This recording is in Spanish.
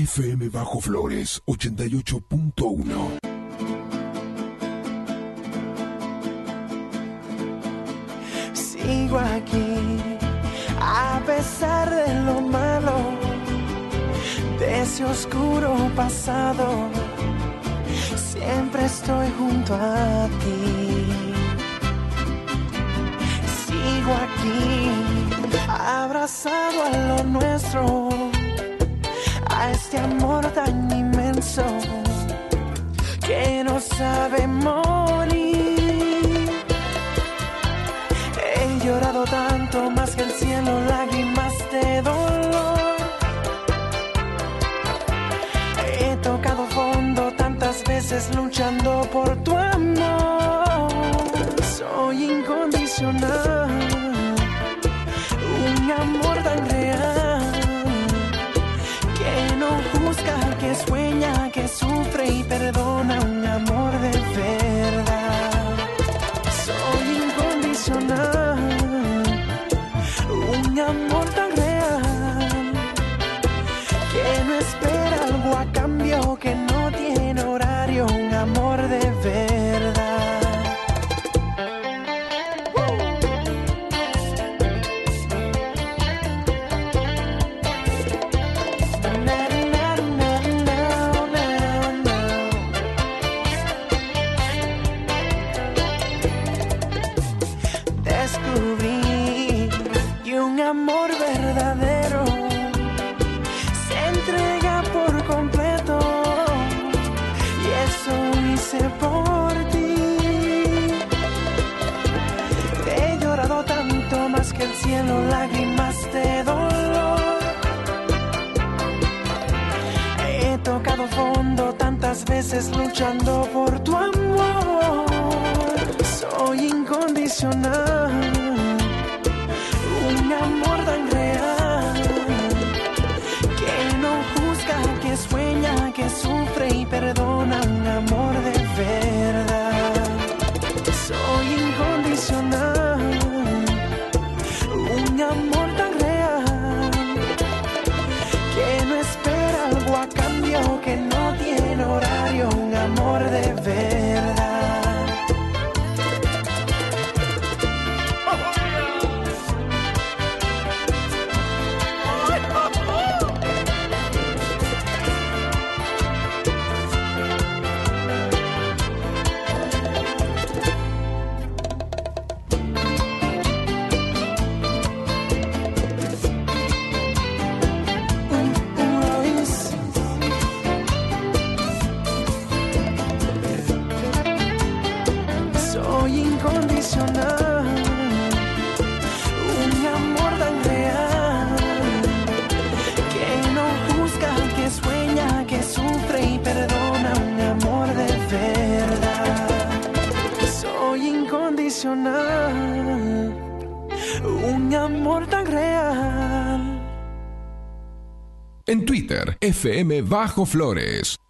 FM Bajo Flores 88.1. Sigo aquí, a pesar de lo malo, de ese oscuro pasado, siempre estoy junto a ti. Sigo aquí, abrazado a lo nuestro, a este amor tan inmenso que no sabe morir. He llorado tanto más que el cielo, lágrimas de dolor. He tocado fondo tantas veces luchando por tu amor. Soy incondicional, un amor tan real, que no juzga, que sueña, que sufre y perdona, un amor de verdad. Soy incondicional, un amor tan real, que no espera algo a cambio, que no tiene horario, un amor de verdad. Descubrí que un amor verdadero se entrega por completo, y eso hice por ti. He llorado tanto más que el cielo, lágrimas de dolor. He tocado fondo tantas veces luchando por tu amor. Soy incondicional, un amor tan real, que no juzga, que sueña, que sufre y perdona, un amor de verdad. Soy incondicional, un amor tan real, que no espera algo a cambio, que no tiene horario, un amor de verdad. Soy incondicional, un amor tan real, que no juzga, que sueña, que sufre y perdona, un amor de verdad. Soy incondicional, un amor tan real. En Twitter, FM Bajo Flores.